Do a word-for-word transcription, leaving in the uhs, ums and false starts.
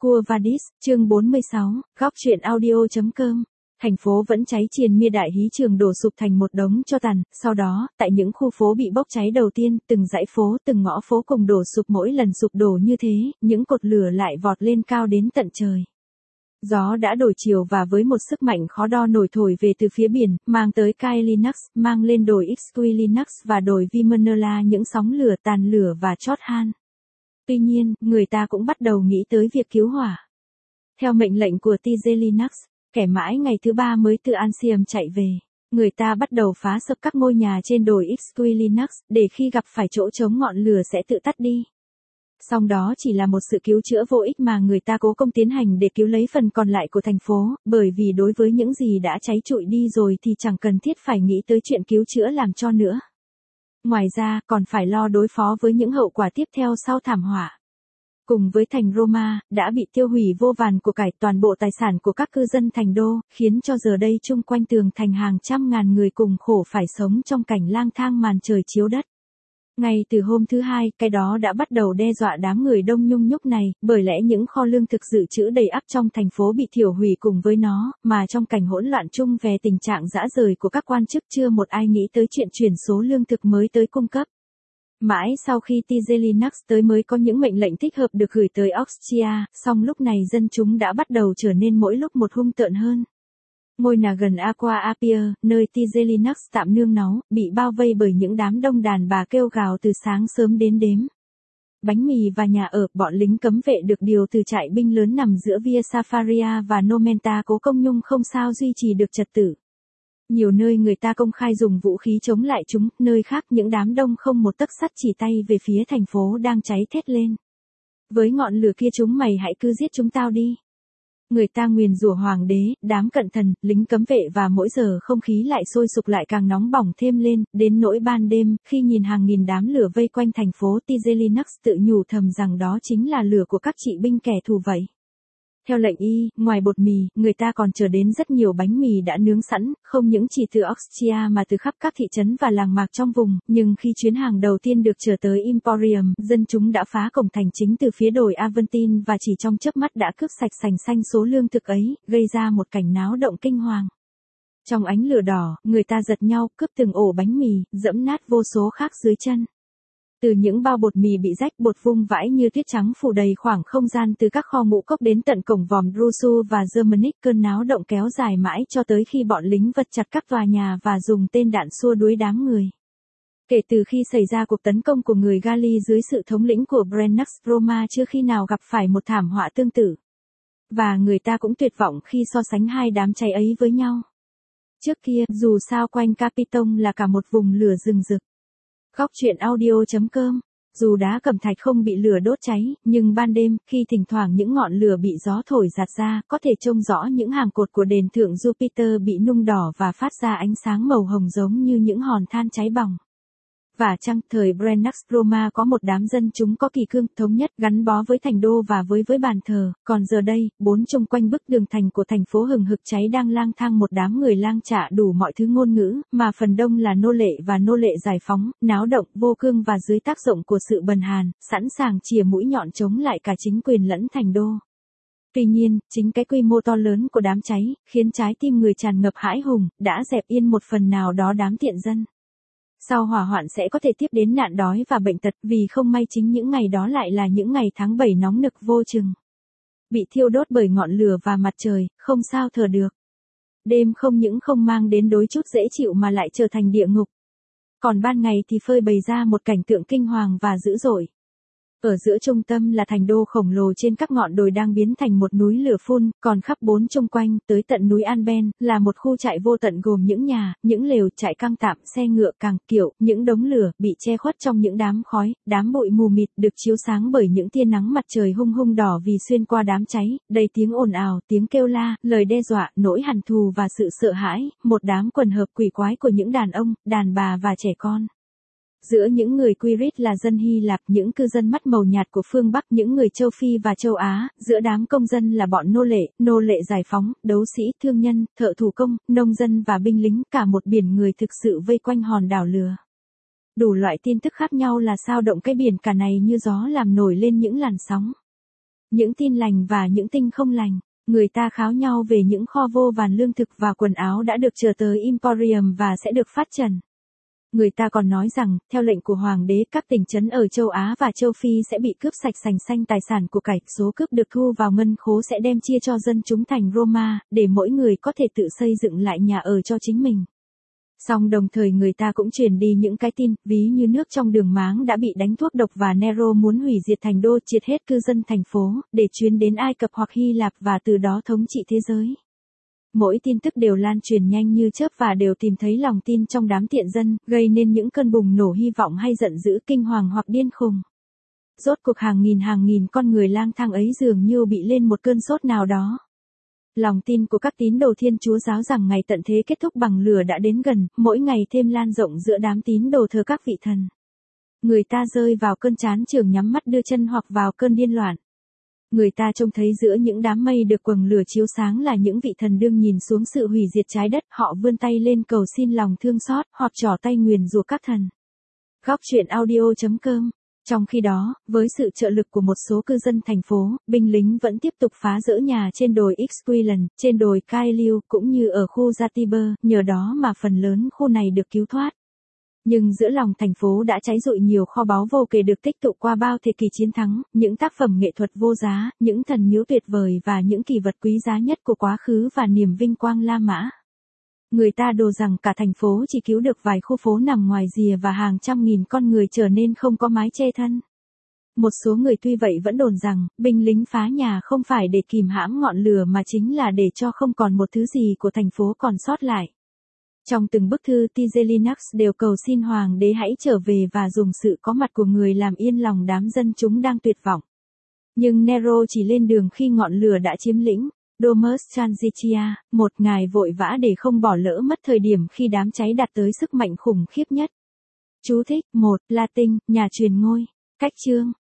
Quo Vadis, chương bốn mươi sáu, góc truyện audio.com. Thành phố vẫn cháy triền mia, đại hí trường đổ sụp thành một đống tro tàn. Sau đó, tại những khu phố bị bốc cháy đầu tiên, từng dãy phố, từng ngõ phố cùng đổ sụp. Mỗi lần sụp đổ như thế, những cột lửa lại vọt lên cao đến tận trời. Gió đã đổi chiều và với một sức mạnh khó đo nổi thổi về từ phía biển, mang tới Kai Linux, mang lên đồi Xque Linux và đồi Vimernola những sóng lửa, tàn lửa và chót han. Tuy nhiên, người ta cũng bắt đầu nghĩ tới việc cứu hỏa. Theo mệnh lệnh của tê giê Linux, kẻ mãi ngày thứ ba mới từ Ancium chạy về, người ta bắt đầu phá sập các ngôi nhà trên đồi Xque Linux, để khi gặp phải chỗ chống ngọn lửa sẽ tự tắt đi. Song đó chỉ là một sự cứu chữa vô ích mà người ta cố công tiến hành để cứu lấy phần còn lại của thành phố, bởi vì đối với những gì đã cháy trụi đi rồi thì chẳng cần thiết phải nghĩ tới chuyện cứu chữa làm cho nữa. Ngoài ra, còn phải lo đối phó với những hậu quả tiếp theo sau thảm họa. Cùng với thành Roma, đã bị tiêu hủy vô vàn của cải, toàn bộ tài sản của các cư dân thành đô, khiến cho giờ đây chung quanh tường thành hàng trăm ngàn người cùng khổ phải sống trong cảnh lang thang màn trời chiếu đất. Ngay từ hôm thứ hai, cái đó đã bắt đầu đe dọa đám người đông nhung nhúc này, bởi lẽ những kho lương thực dự trữ đầy ắp trong thành phố bị thiêu hủy cùng với nó, mà trong cảnh hỗn loạn chung về tình trạng rã rời của các quan chức chưa một ai nghĩ tới chuyện chuyển số lương thực mới tới cung cấp. Mãi sau khi tê giê Linux tới mới có những mệnh lệnh thích hợp được gửi tới Austria, song lúc này dân chúng đã bắt đầu trở nên mỗi lúc một hung tợn hơn. Ngôi nhà gần Aqua Apia, nơi tê giê Linux tạm nương náu, bị bao vây bởi những đám đông đàn bà kêu gào từ sáng sớm đến đêm. Bánh mì và nhà ở, bọn lính cấm vệ được điều từ trại binh lớn nằm giữa Via Safaria và Nomenta cố công nhung không sao duy trì được trật tự. Nhiều nơi người ta công khai dùng vũ khí chống lại chúng, nơi khác những đám đông không một tấc sắt chỉ tay về phía thành phố đang cháy thét lên. Với ngọn lửa kia chúng mày hãy cứ giết chúng tao đi. Người ta nguyền rủa hoàng đế, đám cận thần, lính cấm vệ và mỗi giờ không khí lại sôi sục lại càng nóng bỏng thêm lên, đến nỗi ban đêm, khi nhìn hàng nghìn đám lửa vây quanh thành phố, tê giê Linux tự nhủ thầm rằng đó chính là lửa của các chị binh kẻ thù vậy. Theo lệnh y, ngoài bột mì, người ta còn chờ đến rất nhiều bánh mì đã nướng sẵn, không những chỉ từ Austria mà từ khắp các thị trấn và làng mạc trong vùng, nhưng khi chuyến hàng đầu tiên được chở tới Emporium, dân chúng đã phá cổng thành chính từ phía đồi Aventine và chỉ trong chớp mắt đã cướp sạch sành xanh số lương thực ấy, gây ra một cảnh náo động kinh hoàng. Trong ánh lửa đỏ, người ta giật nhau, cướp từng ổ bánh mì, dẫm nát vô số khác dưới chân. Từ những bao bột mì bị rách, bột vung vãi như tuyết trắng phủ đầy khoảng không gian từ các kho ngũ cốc đến tận cổng vòm Drusu và Germanic. Cơn náo động kéo dài mãi cho tới khi bọn lính vật chặt các tòa nhà và dùng tên đạn xua đuổi đám người. Kể từ khi xảy ra cuộc tấn công của người Gali dưới sự thống lĩnh của Brenux, Roma chưa khi nào gặp phải một thảm họa tương tự. Và người ta cũng tuyệt vọng khi so sánh hai đám cháy ấy với nhau. Trước kia, dù sao quanh Capitone là cả một vùng lửa rừng rực. Góc truyện audio.com. Dù đá cẩm thạch không bị lửa đốt cháy, nhưng ban đêm, khi thỉnh thoảng những ngọn lửa bị gió thổi giạt ra, có thể trông rõ những hàng cột của đền thượng Jupiter bị nung đỏ và phát ra ánh sáng màu hồng giống như những hòn than cháy bỏng. Và chăng, thời Brenux, Roma có một đám dân chúng có kỳ cương, thống nhất, gắn bó với thành đô và với với bàn thờ, còn giờ đây, bốn chung quanh bức tường thành của thành phố hừng hực cháy đang lang thang một đám người lang trả đủ mọi thứ ngôn ngữ, mà phần đông là nô lệ và nô lệ giải phóng, náo động, vô cương và dưới tác dụng của sự bần hàn, sẵn sàng chìa mũi nhọn chống lại cả chính quyền lẫn thành đô. Tuy nhiên, chính cái quy mô to lớn của đám cháy, khiến trái tim người tràn ngập hãi hùng, đã dẹp yên một phần nào đó đám tiện dân. Sau hỏa hoạn sẽ có thể tiếp đến nạn đói và bệnh tật, vì không may chính những ngày đó lại là những ngày tháng bảy nóng nực vô chừng. Bị thiêu đốt bởi ngọn lửa và mặt trời, không sao thở được. Đêm không những không mang đến đôi chút dễ chịu mà lại trở thành địa ngục. Còn ban ngày thì phơi bày ra một cảnh tượng kinh hoàng và dữ dội. Ở giữa trung tâm là thành đô khổng lồ trên các ngọn đồi đang biến thành một núi lửa phun, còn khắp bốn chung quanh, tới tận núi Anben, là một khu trại vô tận gồm những nhà, những lều, trại căng tạm, xe ngựa, càng, kiệu, những đống lửa, bị che khuất trong những đám khói, đám bụi mù mịt, được chiếu sáng bởi những tia nắng mặt trời hung hung đỏ vì xuyên qua đám cháy, đầy tiếng ồn ào, tiếng kêu la, lời đe dọa, nỗi hằn thù và sự sợ hãi, một đám quần hợp quỷ quái của những đàn ông, đàn bà và trẻ con. Giữa những người Quirit là dân Hy Lạp, những cư dân mắt màu nhạt của phương Bắc, những người châu Phi và châu Á, giữa đám công dân là bọn nô lệ, nô lệ giải phóng, đấu sĩ, thương nhân, thợ thủ công, nông dân và binh lính, cả một biển người thực sự vây quanh hòn đảo lửa. Đủ loại tin tức khác nhau là sao động cái biển cả này như gió làm nổi lên những làn sóng. những tin lành và những tin không lành. Người ta kháo nhau về những kho vô vàn lương thực và quần áo đã được chờ tới Emporium và sẽ được phát trần. Người ta còn nói rằng, theo lệnh của Hoàng đế, các tỉnh trấn ở châu Á và châu Phi sẽ bị cướp sạch sành xanh tài sản của cải, số cướp được thu vào ngân khố sẽ đem chia cho dân chúng thành Roma, để mỗi người có thể tự xây dựng lại nhà ở cho chính mình. Song đồng thời người ta cũng truyền đi những cái tin, ví như nước trong đường máng đã bị đánh thuốc độc và Nero muốn hủy diệt thành đô, triệt hết cư dân thành phố, để chuyến đến Ai Cập hoặc Hy Lạp và từ đó thống trị thế giới. Mỗi tin tức đều lan truyền nhanh như chớp và đều tìm thấy lòng tin trong đám tiện dân, gây nên những cơn bùng nổ hy vọng hay giận dữ, kinh hoàng hoặc điên khùng. Rốt cuộc hàng nghìn hàng nghìn con người lang thang ấy dường như bị lên một cơn sốt nào đó. Lòng tin của các tín đồ Thiên Chúa giáo rằng ngày tận thế kết thúc bằng lửa đã đến gần, mỗi ngày thêm lan rộng giữa đám tín đồ thờ các vị thần. Người ta rơi vào cơn chán chường, nhắm mắt đưa chân hoặc vào cơn điên loạn. Người ta trông thấy giữa những đám mây được quầng lửa chiếu sáng là những vị thần đương nhìn xuống sự hủy diệt trái đất, họ vươn tay lên cầu xin lòng thương xót, hoặc trỏ tay nguyền rủa các thần. Góc truyện audio chấm com. Trong khi đó, với sự trợ lực của một số cư dân thành phố, binh lính vẫn tiếp tục phá rỡ nhà trên đồi Esquilen, trên đồi Caeliu, cũng như ở khu Jatiber, nhờ đó mà phần lớn khu này được cứu thoát. Nhưng giữa lòng thành phố đã cháy rụi nhiều kho báu vô kể được tích tụ qua bao thế kỷ chiến thắng, những tác phẩm nghệ thuật vô giá, những thần miếu tuyệt vời và những kỷ vật quý giá nhất của quá khứ và niềm vinh quang La Mã. Người ta đồn rằng cả thành phố chỉ cứu được vài khu phố nằm ngoài rìa và hàng trăm nghìn con người trở nên không có mái che thân. Một số người tuy vậy vẫn đồn rằng, binh lính phá nhà không phải để kìm hãm ngọn lửa mà chính là để cho không còn một thứ gì của thành phố còn sót lại. Trong từng bức thư, Tigellinus đều cầu xin Hoàng đế hãy trở về và dùng sự có mặt của người làm yên lòng đám dân chúng đang tuyệt vọng. Nhưng Nero chỉ lên đường khi ngọn lửa đã chiếm lĩnh. Domus Transitia, một ngài vội vã để không bỏ lỡ mất thời điểm khi đám cháy đạt tới sức mạnh khủng khiếp nhất. Chú thích, một, Latin, nhà truyền ngôi. Cách chương.